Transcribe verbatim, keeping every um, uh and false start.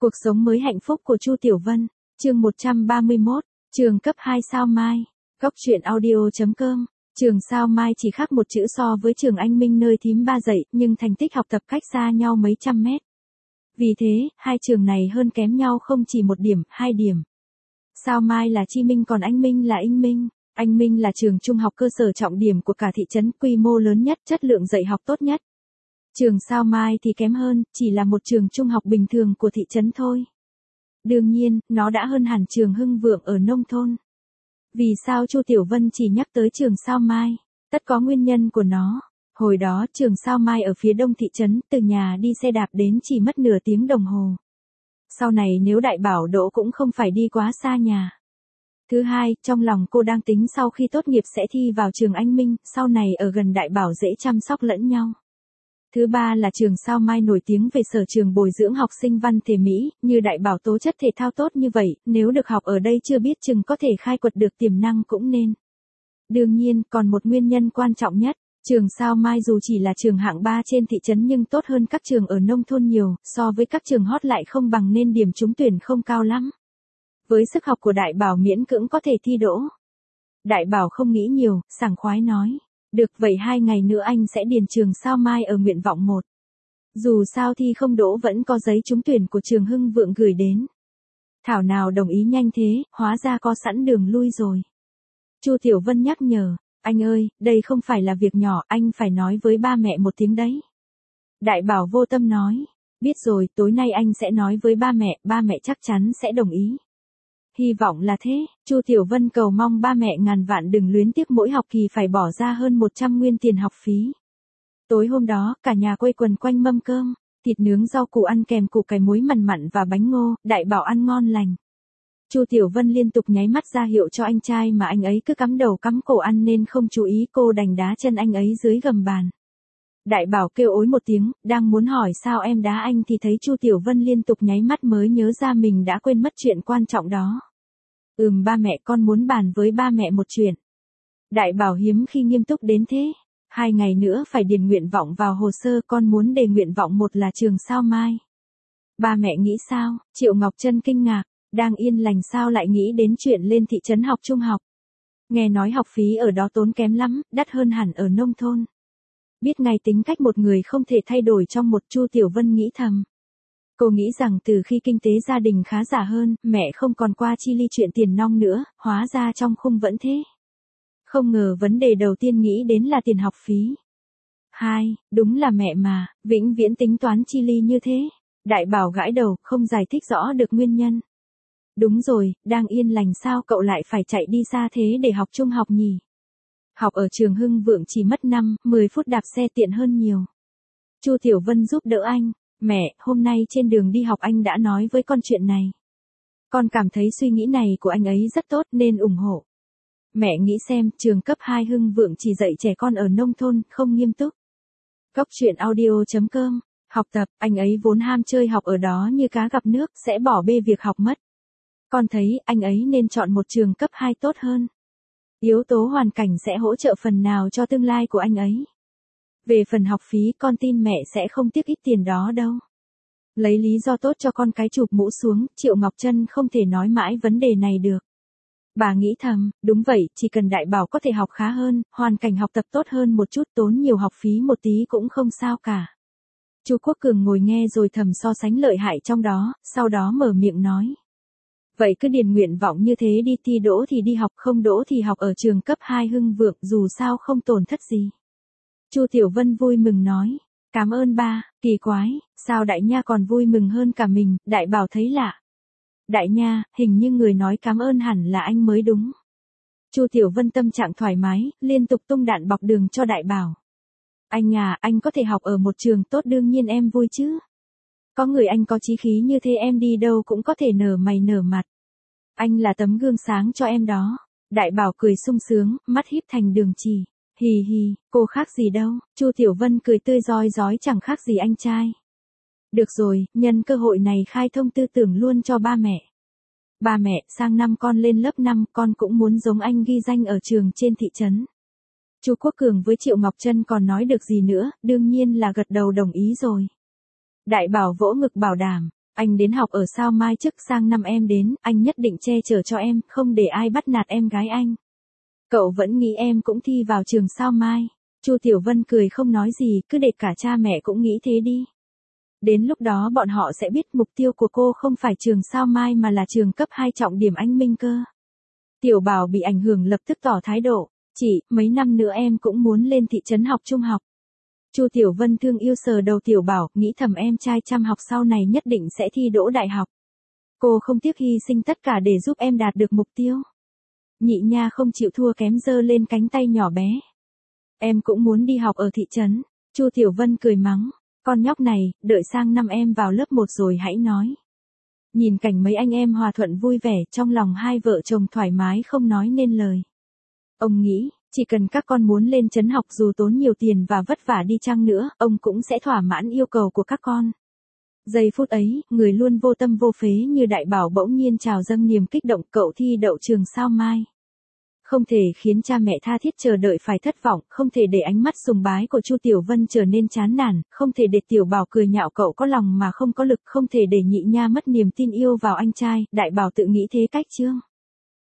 Cuộc sống mới hạnh phúc của Chu Tiểu Vân, chương một trăm ba mươi mốt, trường cấp hai sao Mai, góc truyện audio chấm com. Trường sao Mai chỉ khác một chữ so với trường Anh Minh nơi thím ba dạy, nhưng thành tích học tập cách xa nhau mấy trăm mét. Vì thế, hai trường này hơn kém nhau không chỉ một điểm, hai điểm. Sao Mai là Chi Minh còn Anh Minh là Inh Minh. Anh Minh là trường trung học cơ sở trọng điểm của cả thị trấn, quy mô lớn nhất, chất lượng dạy học tốt nhất. Trường Sao Mai thì kém hơn, chỉ là một trường trung học bình thường của thị trấn thôi. Đương nhiên, nó đã hơn hẳn trường Hưng Vượng ở nông thôn. Vì sao Chu Tiểu Vân chỉ nhắc tới trường Sao Mai? Tất có nguyên nhân của nó. Hồi đó trường Sao Mai ở phía đông thị trấn, từ nhà đi xe đạp đến chỉ mất nửa tiếng đồng hồ. Sau này nếu Đại Bảo đỗ cũng không phải đi quá xa nhà. Thứ hai, trong lòng cô đang tính sau khi tốt nghiệp sẽ thi vào trường Anh Minh, sau này ở gần Đại Bảo dễ chăm sóc lẫn nhau. Thứ ba là trường Sao Mai nổi tiếng về sở trường bồi dưỡng học sinh văn thể Mỹ, như Đại Bảo tố chất thể thao tốt như vậy, nếu được học ở đây chưa biết chừng có thể khai quật được tiềm năng cũng nên. Đương nhiên, còn một nguyên nhân quan trọng nhất, trường Sao Mai dù chỉ là trường hạng ba trên thị trấn nhưng tốt hơn các trường ở nông thôn nhiều, so với các trường hot lại không bằng nên điểm trúng tuyển không cao lắm. Với sức học của Đại Bảo miễn cưỡng có thể thi đỗ. Đại Bảo không nghĩ nhiều, sảng khoái nói. Được vậy hai ngày nữa anh sẽ điền trường Sao Mai ở nguyện vọng một. Dù sao thi không đỗ vẫn có giấy trúng tuyển của trường Hưng Vượng gửi đến. Thảo nào đồng ý nhanh thế, hóa ra có sẵn đường lui rồi. Chu Tiểu Vân nhắc nhở, anh ơi, đây không phải là việc nhỏ, anh phải nói với ba mẹ một tiếng đấy. Đại Bảo vô tâm nói, biết rồi, tối nay anh sẽ nói với ba mẹ, ba mẹ chắc chắn sẽ đồng ý. Hy vọng là thế, Chu Tiểu Vân cầu mong ba mẹ ngàn vạn đừng luyến tiếc mỗi học kỳ phải bỏ ra hơn một trăm nguyên tiền học phí. Tối hôm đó, cả nhà quây quần quanh mâm cơm, thịt nướng rau củ ăn kèm củ cải muối mằn mặn và bánh ngô, Đại Bảo ăn ngon lành. Chu Tiểu Vân liên tục nháy mắt ra hiệu cho anh trai mà anh ấy cứ cắm đầu cắm cổ ăn nên không chú ý, cô đành đá chân anh ấy dưới gầm bàn. Đại Bảo kêu ối một tiếng, đang muốn hỏi sao em đá anh thì thấy Chu Tiểu Vân liên tục nháy mắt mới nhớ ra mình đã quên mất chuyện quan trọng đó. Ừm ba mẹ con muốn bàn với ba mẹ một chuyện. Đại Bảo hiếm khi nghiêm túc đến thế. Hai ngày nữa phải điền nguyện vọng vào hồ sơ, con muốn đề nguyện vọng một là trường Sao Mai. Ba mẹ nghĩ sao? Triệu Ngọc Trân kinh ngạc, đang yên lành sao lại nghĩ đến chuyện lên thị trấn học trung học. Nghe nói học phí ở đó tốn kém lắm, đắt hơn hẳn ở nông thôn. Biết ngay tính cách một người không thể thay đổi trong một, Chu Tiểu Vân nghĩ thầm. Cô nghĩ rằng từ khi kinh tế gia đình khá giả hơn, mẹ không còn qua chi ly chuyện tiền nong nữa, hóa ra trong khung vẫn thế. Không ngờ vấn đề đầu tiên nghĩ đến là tiền học phí. Hai, đúng là mẹ mà, vĩnh viễn tính toán chi ly như thế. Đại Bảo gãi đầu, không giải thích rõ được nguyên nhân. Đúng rồi, đang yên lành sao cậu lại phải chạy đi xa thế để học trung học nhỉ? Học ở trường Hưng Vượng chỉ mất năm, mười phút đạp xe tiện hơn nhiều. Chu Tiểu Vân giúp đỡ anh. Mẹ, hôm nay trên đường đi học anh đã nói với con chuyện này. Con cảm thấy suy nghĩ này của anh ấy rất tốt nên ủng hộ. Mẹ nghĩ xem, trường cấp hai Hưng Vượng chỉ dạy trẻ con ở nông thôn, không nghiêm túc. Góc truyện audio chấm com. Học tập, anh ấy vốn ham chơi học ở đó như cá gặp nước, sẽ bỏ bê việc học mất. Con thấy, anh ấy nên chọn một trường cấp hai tốt hơn. Yếu tố hoàn cảnh sẽ hỗ trợ phần nào cho tương lai của anh ấy. Về phần học phí, con tin mẹ sẽ không tiếc ít tiền đó đâu. Lấy lý do tốt cho con cái chụp mũ xuống, Triệu Ngọc Trân không thể nói mãi vấn đề này được. Bà nghĩ thầm, đúng vậy, chỉ cần Đại Bảo có thể học khá hơn, hoàn cảnh học tập tốt hơn một chút, tốn nhiều học phí một tí cũng không sao cả. Chu Quốc Cường ngồi nghe rồi thầm so sánh lợi hại trong đó, sau đó mở miệng nói. Vậy cứ điền nguyện vọng như thế đi, thi đỗ thì đi học, không đỗ thì học ở trường cấp hai Hưng Vượng, dù sao không tổn thất gì. Chu Tiểu Vân vui mừng nói, cảm ơn ba, kỳ quái, sao Đại Nha còn vui mừng hơn cả mình, Đại Bảo thấy lạ. Đại Nha, hình như người nói cảm ơn hẳn là anh mới đúng. Chu Tiểu Vân tâm trạng thoải mái, liên tục tung đạn bọc đường cho Đại Bảo. Anh à, anh có thể học ở một trường tốt đương nhiên em vui chứ. Có người anh có chí khí như thế em đi đâu cũng có thể nở mày nở mặt. Anh là tấm gương sáng cho em đó. Đại Bảo cười sung sướng, mắt híp thành đường chỉ. Hì hì, cô khác gì đâu, Chu Tiểu Vân cười tươi rói rói chẳng khác gì anh trai. Được rồi, nhân cơ hội này khai thông tư tưởng luôn cho ba mẹ. Ba mẹ, sang năm con lên lớp năm, con cũng muốn giống anh ghi danh ở trường trên thị trấn. Chu Quốc Cường với Triệu Ngọc Trân còn nói được gì nữa, đương nhiên là gật đầu đồng ý rồi. Đại Bảo vỗ ngực bảo đảm, Anh đến học ở Sao Mai trước, sang năm em đến, anh nhất định che chở cho em, không để ai bắt nạt em gái anh. Cậu vẫn nghĩ em cũng thi vào trường Sao Mai. Chu Tiểu Vân cười không nói gì, cứ để cả cha mẹ cũng nghĩ thế đi. Đến lúc đó bọn họ sẽ biết mục tiêu của cô không phải trường Sao Mai mà là trường cấp hai trọng điểm Anh Minh cơ. Tiểu Bảo bị ảnh hưởng lập tức tỏ thái độ, chị, mấy năm nữa em cũng muốn lên thị trấn học trung học. Chu Tiểu Vân thương yêu sờ đầu Tiểu Bảo, nghĩ thầm em trai chăm học sau này nhất định sẽ thi đỗ đại học. Cô không tiếc hy sinh tất cả để giúp em đạt được mục tiêu. Nhị nha không chịu thua kém giơ lên cánh tay nhỏ bé. Em cũng muốn đi học ở thị trấn. Chu Tiểu Vân cười mắng, con nhóc này, đợi sang năm em vào lớp một rồi hãy nói. Nhìn cảnh mấy anh em hòa thuận vui vẻ, trong lòng hai vợ chồng thoải mái không nói nên lời. Ông nghĩ, chỉ cần các con muốn lên trấn học dù tốn nhiều tiền và vất vả đi chăng nữa, ông cũng sẽ thỏa mãn yêu cầu của các con. Giây phút ấy, người luôn vô tâm vô phế như Đại Bảo bỗng nhiên trào dâng niềm kích động, cậu thi đậu trường Sao Mai. Không thể khiến cha mẹ tha thiết chờ đợi phải thất vọng, không thể để ánh mắt sùng bái của Chu Tiểu Vân trở nên chán nản, không thể để Tiểu Bảo cười nhạo cậu có lòng mà không có lực, không thể để nhị nha mất niềm tin yêu vào anh trai. Đại Bảo tự nghĩ thế cách chương.